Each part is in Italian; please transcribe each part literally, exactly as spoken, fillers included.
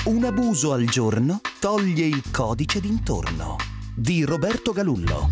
Un abuso al giorno toglie il codice d'intorno di Roberto Galullo.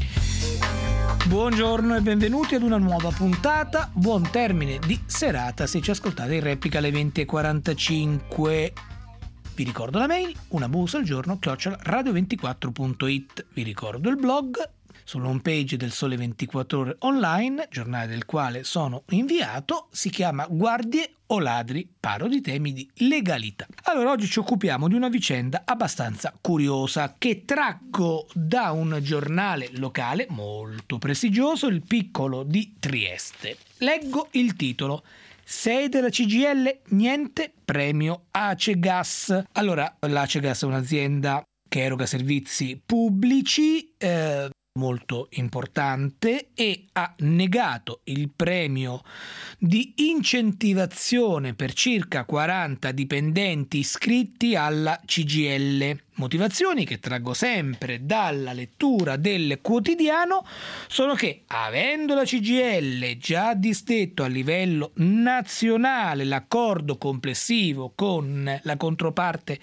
Buongiorno e benvenuti ad una nuova puntata. Buon termine di serata se ci ascoltate in replica alle venti e quarantacinque. Vi ricordo la mail, un abuso al giorno chiocciola radio ventiquattro punto it. Vi ricordo il blog sulla home page del Sole ventiquattro Ore Online, giornale del quale sono inviato, si chiama Guardie o ladri, parlo di temi di legalità. Allora, oggi ci occupiamo di una vicenda abbastanza curiosa che traggo da un giornale locale molto prestigioso, Il Piccolo di Trieste. Leggo il titolo: sei della C G I L, niente premio Acegas. Allora, l'Acegas è un'azienda che eroga servizi pubblici, eh, molto importante, e ha negato il premio di incentivazione per circa quaranta dipendenti iscritti alla C G I L. Motivazioni che traggo sempre dalla lettura del quotidiano sono che, avendo la C G I L già disdetto a livello nazionale l'accordo complessivo con la controparte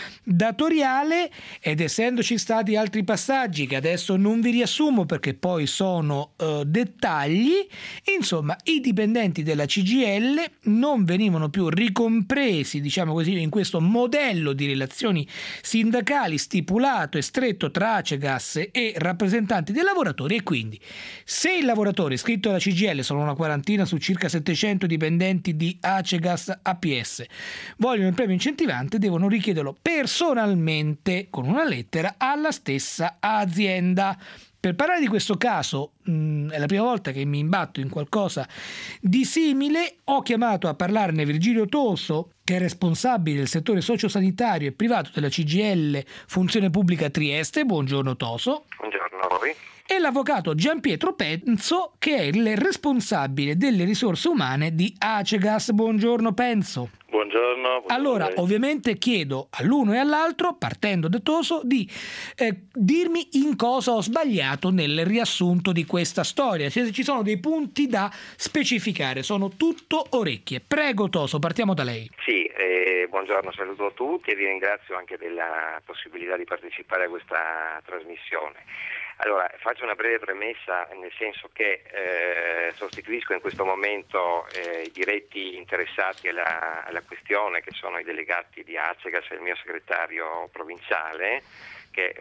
datoriale, ed essendoci stati altri passaggi che adesso non vi riassumo perché poi sono uh, dettagli, insomma i dipendenti della C G I L non venivano più ricompresi, diciamo così, in questo modello di relazioni sindacali stipulato e stretto tra Acegas e rappresentanti dei lavoratori, e quindi se il lavoratore iscritto alla C G I L, sono una quarantina su circa settecento dipendenti di Acegas A P S, vogliono il premio incentivante, devono richiederlo personalmente con una lettera alla stessa azienda. Per parlare di questo caso, mh, è la prima volta che mi imbatto in qualcosa di simile. Ho chiamato a parlarne Virgilio Toso, che è responsabile del settore sociosanitario e privato della C G I L Funzione Pubblica Trieste. Buongiorno Toso. Buongiorno a voi. E l'avvocato Gianpietro Penzo, che è il responsabile delle risorse umane di Acegas. Buongiorno Penzo. Buongiorno. buongiorno allora, ovviamente chiedo all'uno e all'altro, partendo da Toso, di eh, dirmi in cosa ho sbagliato nel riassunto di questa storia, se ci sono dei punti da specificare. Sono tutto orecchie. Prego Toso, partiamo da lei. Sì, eh, buongiorno, saluto a tutti e vi ringrazio anche della possibilità di partecipare a questa trasmissione. Allora, faccio una breve premessa, nel senso che eh, sostituisco in questo momento eh, i diretti interessati alla, alla questione, che sono i delegati di Acegas e il mio segretario provinciale, che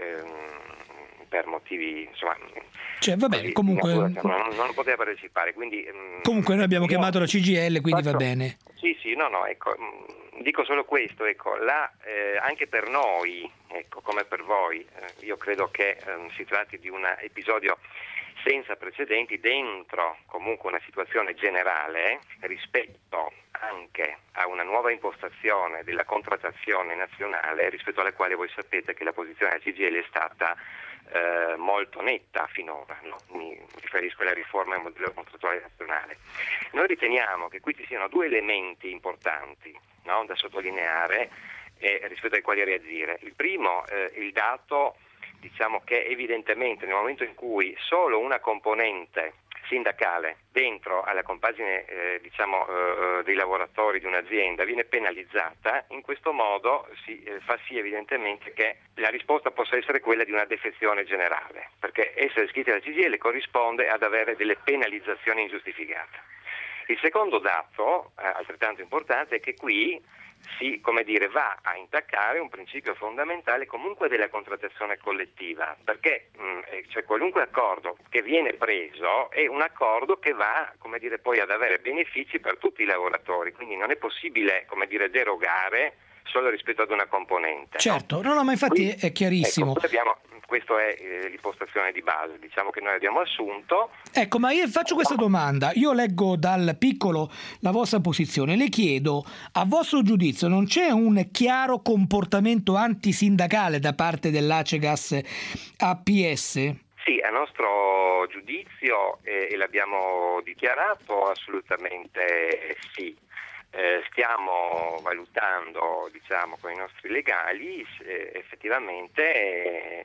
ehm, per motivi, insomma, cioè va bene, così, comunque non, non, non poteva partecipare, quindi ehm, comunque noi abbiamo io, chiamato la C G I L, quindi faccio, va bene. Sì, sì, no, no, ecco, dico solo questo, ecco, la, eh, anche per noi, ecco, come per voi, eh, io credo che eh, si tratti di un episodio senza precedenti dentro comunque una situazione generale rispetto anche a una nuova impostazione della contrattazione nazionale, rispetto alla quale voi sapete che la posizione della C G I L è stata eh, molto netta finora, no? Mi riferisco alla riforma del modello contrattuale nazionale. Noi riteniamo che qui ci siano due elementi importanti, no, da sottolineare e rispetto ai quali reagire. Il primo, eh, il dato, diciamo che evidentemente nel momento in cui solo una componente sindacale dentro alla compagine eh, diciamo eh, dei lavoratori di un'azienda viene penalizzata, in questo modo si eh, fa sì evidentemente che la risposta possa essere quella di una defezione generale, perché essere iscritti alla C G I L corrisponde ad avere delle penalizzazioni ingiustificate. Il secondo dato, eh, altrettanto importante, è che qui si, come dire, va a intaccare un principio fondamentale comunque della contrattazione collettiva, perché mh, cioè qualunque accordo che viene preso è un accordo che va, come dire, poi ad avere benefici per tutti i lavoratori, quindi non è possibile, come dire, derogare solo rispetto ad una componente. Certo, no, no, ma infatti quindi, è chiarissimo. Ecco, abbiamo, questa è eh, l'impostazione di base, diciamo, che noi abbiamo assunto. Ecco, ma io faccio questa domanda, io leggo dal Piccolo la vostra posizione, le chiedo, a vostro giudizio non c'è un chiaro comportamento antisindacale da parte dell'Acegas A P S? Sì, a nostro giudizio, eh, e l'abbiamo dichiarato, assolutamente sì. Eh, stiamo valutando, diciamo, con i nostri legali se effettivamente eh,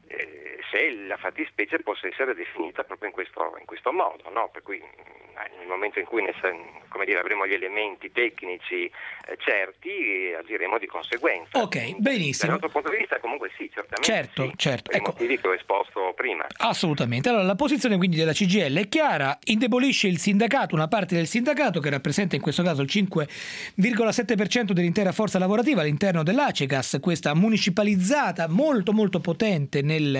eh, se la fattispecie possa essere definita proprio in questo, in questo modo, no? Per cui nel momento in cui ne, come dire, avremo gli elementi tecnici eh, certi, agiremo di conseguenza. Ok, benissimo. Dal nostro punto di vista comunque sì, certamente certo, sì, certo. per Ecco. i motivi che ho esposto prima. Assolutamente. Allora, la posizione quindi della C G I L è chiara, indebolisce il sindacato, una parte del sindacato che rappresenta in questo caso il cinque virgola sette per cento dell'intera forza lavorativa all'interno dell'Acegas, questa municipalizzata molto molto potente nel,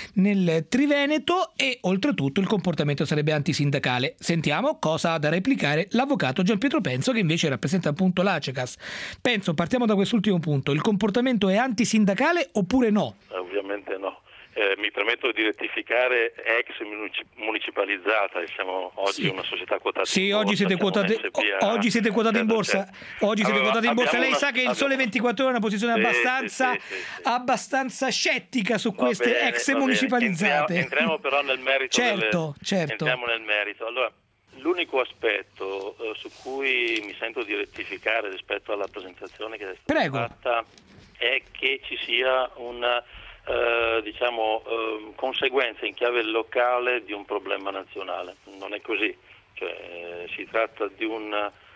nel Triveneto, e oltretutto il comportamento sarebbe antisindacale. Sentiamo cosa ha da replicare l'avvocato Gian Pietro Penso, che invece rappresenta appunto l'Acegas. Penso, partiamo da quest'ultimo punto: il comportamento è antisindacale oppure no? Ovviamente no. Eh, mi permetto di rettificare, ex municipalizzata, e siamo oggi sì. una società quotata sì, in borsa. Oggi siete quotati, oggi siete quotati in borsa. Oggi siete allora, quotati in borsa. Lei una, sa che il abbiamo... Sole ventiquattro Ore è una posizione sì, abbastanza, sì, sì, sì, sì. abbastanza scettica su Va queste bene, ex municipalizzate. Entriamo, entriamo però nel merito. certo, delle... certo. Entriamo nel merito. Allora, l'unico aspetto eh, su cui mi sento di rettificare rispetto alla presentazione che è stata Prego. fatta è che ci sia una eh, diciamo eh, conseguenza in chiave locale di un problema nazionale. Non è così, cioè, eh, si tratta di un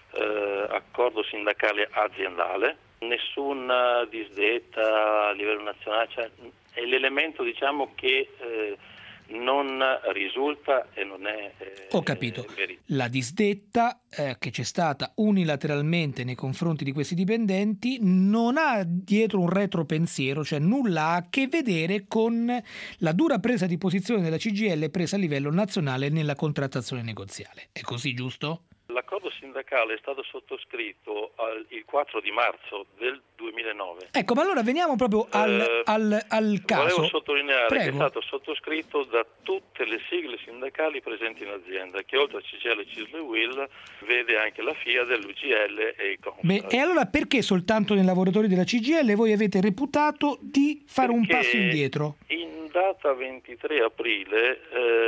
eh, accordo sindacale aziendale, nessuna disdetta a livello nazionale, cioè, è l'elemento diciamo che eh, non risulta e non è eh, Ho capito. veritiero. La disdetta eh, che c'è stata unilateralmente nei confronti di questi dipendenti non ha dietro un retropensiero, cioè nulla ha a che vedere con la dura presa di posizione della C G I L presa a livello nazionale nella contrattazione negoziale. È così, giusto? L'accordo sindacale è stato sottoscritto al, il quattro di marzo del duemilanove. Ecco, ma allora veniamo proprio al, eh, al, al caso. Volevo sottolineare Prego. che è stato sottoscritto da tutte le sigle sindacali presenti in azienda, che oltre a C G I L, C I S L e U I L vede anche la FIAT, l'U G L e il Consal. Beh, e allora perché soltanto nei lavoratori della C G I L voi avete reputato di fare Perché un passo indietro? In data ventitré aprile,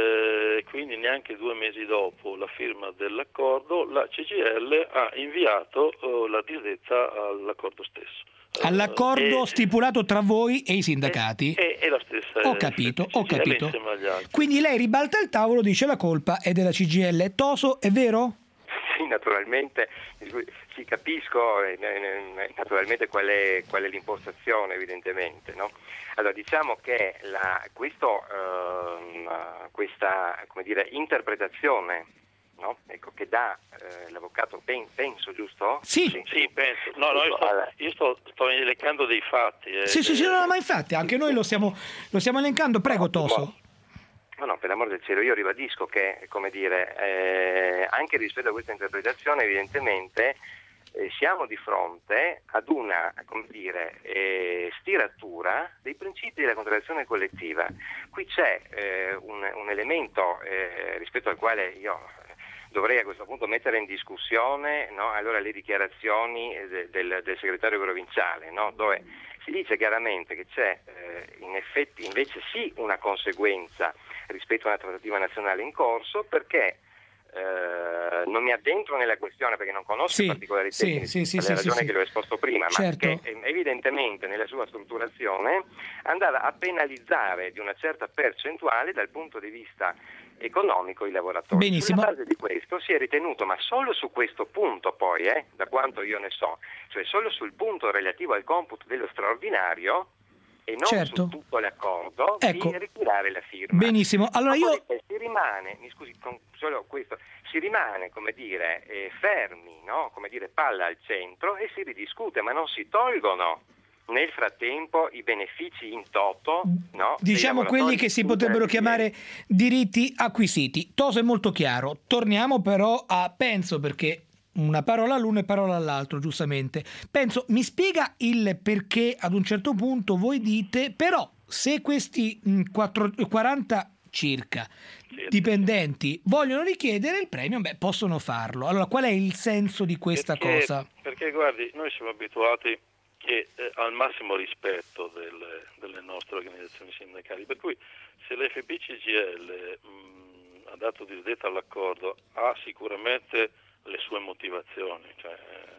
eh, quindi neanche due mesi dopo la firma dell'accordo, la C G I L ha inviato eh, la disdetta all'accordo stesso. All'accordo eh, stipulato tra voi e i sindacati? È, è la stessa. Ho capito, ho C G I L capito. insieme agli altri. Quindi lei ribalta il tavolo, dice la colpa è della C G I L. Toso, è vero? Sì, naturalmente, sì, capisco eh, naturalmente qual è, qual è l'impostazione, evidentemente, no? Allora, diciamo che la, questo, ehm, questa, come dire, interpretazione, no? Ecco, che dà eh, l'avvocato Pen, Penso, giusto? Sì. Sì, sì, penso. No, no, io sto, io sto, sto elencando dei fatti. Eh, Sì, sì, sì, no, ma infatti anche noi lo stiamo, lo stiamo elencando. Prego, Toso. No, no, per l'amor del cielo, io ribadisco che, come dire, eh, anche rispetto a questa interpretazione, evidentemente eh, siamo di fronte ad una, come dire, eh, stiratura dei principi della contrattazione collettiva. Qui c'è eh, un, un elemento eh, rispetto al quale io dovrei a questo punto mettere in discussione, no? Allora, le dichiarazioni de, del, del segretario provinciale, no? Dove si dice chiaramente che c'è eh, in effetti invece sì una conseguenza rispetto a una trattativa nazionale in corso, perché eh, non mi addentro nella questione perché non conosco sì, i particolari sì, tecnici, sì, sì, per le sì, ragioni sì, che le ho esposto prima, certo. ma che evidentemente nella sua strutturazione andava a penalizzare di una certa percentuale dal punto di vista economico i lavoratori. Benissimo. Sulla base di questo si è ritenuto, ma solo su questo punto poi, eh, da quanto io ne so, cioè solo sul punto relativo al computo dello straordinario e non certo. su tutto l'accordo, ecco. di ritirare la firma. Benissimo, allora io... Si rimane, mi scusi, con solo questo, si rimane, come dire, eh, fermi, no? Come dire, palla al centro e si ridiscute, ma non si tolgono nel frattempo i benefici in toto, no? Diciamo quelli che si potrebbero chiamare diritti acquisiti. Toso è molto chiaro. Torniamo però a Penso, perché una parola all'uno e parola all'altro, giustamente. Penso, mi spiega il perché ad un certo punto voi dite, però se questi quattro, quaranta circa dipendenti vogliono richiedere il premio, beh, possono farlo. Allora, qual è il senso di questa perché, cosa? Perché guardi, noi siamo abituati che eh, al massimo rispetto delle, delle nostre organizzazioni sindacali, per cui se l'F P C G I L mh, ha dato disdetta all'accordo ha sicuramente le sue motivazioni, cioè,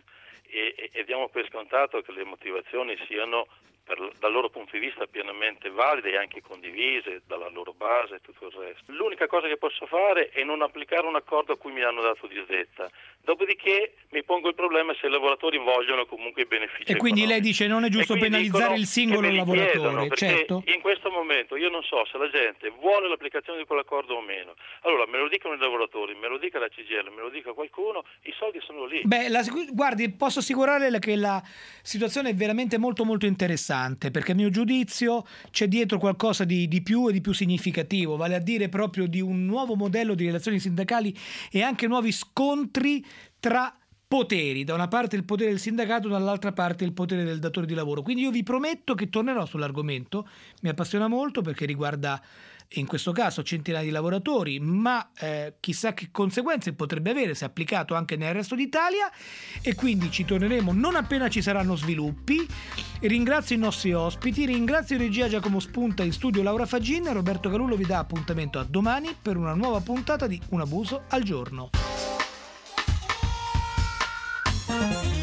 e, e diamo per scontato che le motivazioni siano per, dal loro punto di vista pienamente valide e anche condivise dalla loro base e tutto il resto. L'unica cosa che posso fare è non applicare un accordo a cui mi hanno dato disdetta, dopodiché mi pongo il problema se i lavoratori vogliono comunque i benefici e quindi economici. lei dice non è giusto penalizzare il singolo lavoratore, chiedono, certo. In questo momento io non so se la gente vuole l'applicazione di quell'accordo o meno, allora me lo dicono i lavoratori, me lo dica la C G I L, me lo dica qualcuno, i soldi sono lì. Beh, la, guardi, posso assicurarle che la situazione è veramente molto molto interessante, perché a mio giudizio c'è dietro qualcosa di, di più e di più significativo, vale a dire proprio di un nuovo modello di relazioni sindacali e anche nuovi scontri tra poteri, da una parte il potere del sindacato, dall'altra parte il potere del datore di lavoro. Quindi io vi prometto che tornerò sull'argomento, mi appassiona molto perché riguarda in questo caso centinaia di lavoratori, ma eh, chissà che conseguenze potrebbe avere se applicato anche nel resto d'Italia, e quindi ci torneremo non appena ci saranno sviluppi. Ringrazio i nostri ospiti, ringrazio in regia Giacomo Spunta, in studio Laura Faggin. Roberto Galullo vi dà appuntamento a domani per una nuova puntata di Un abuso al giorno.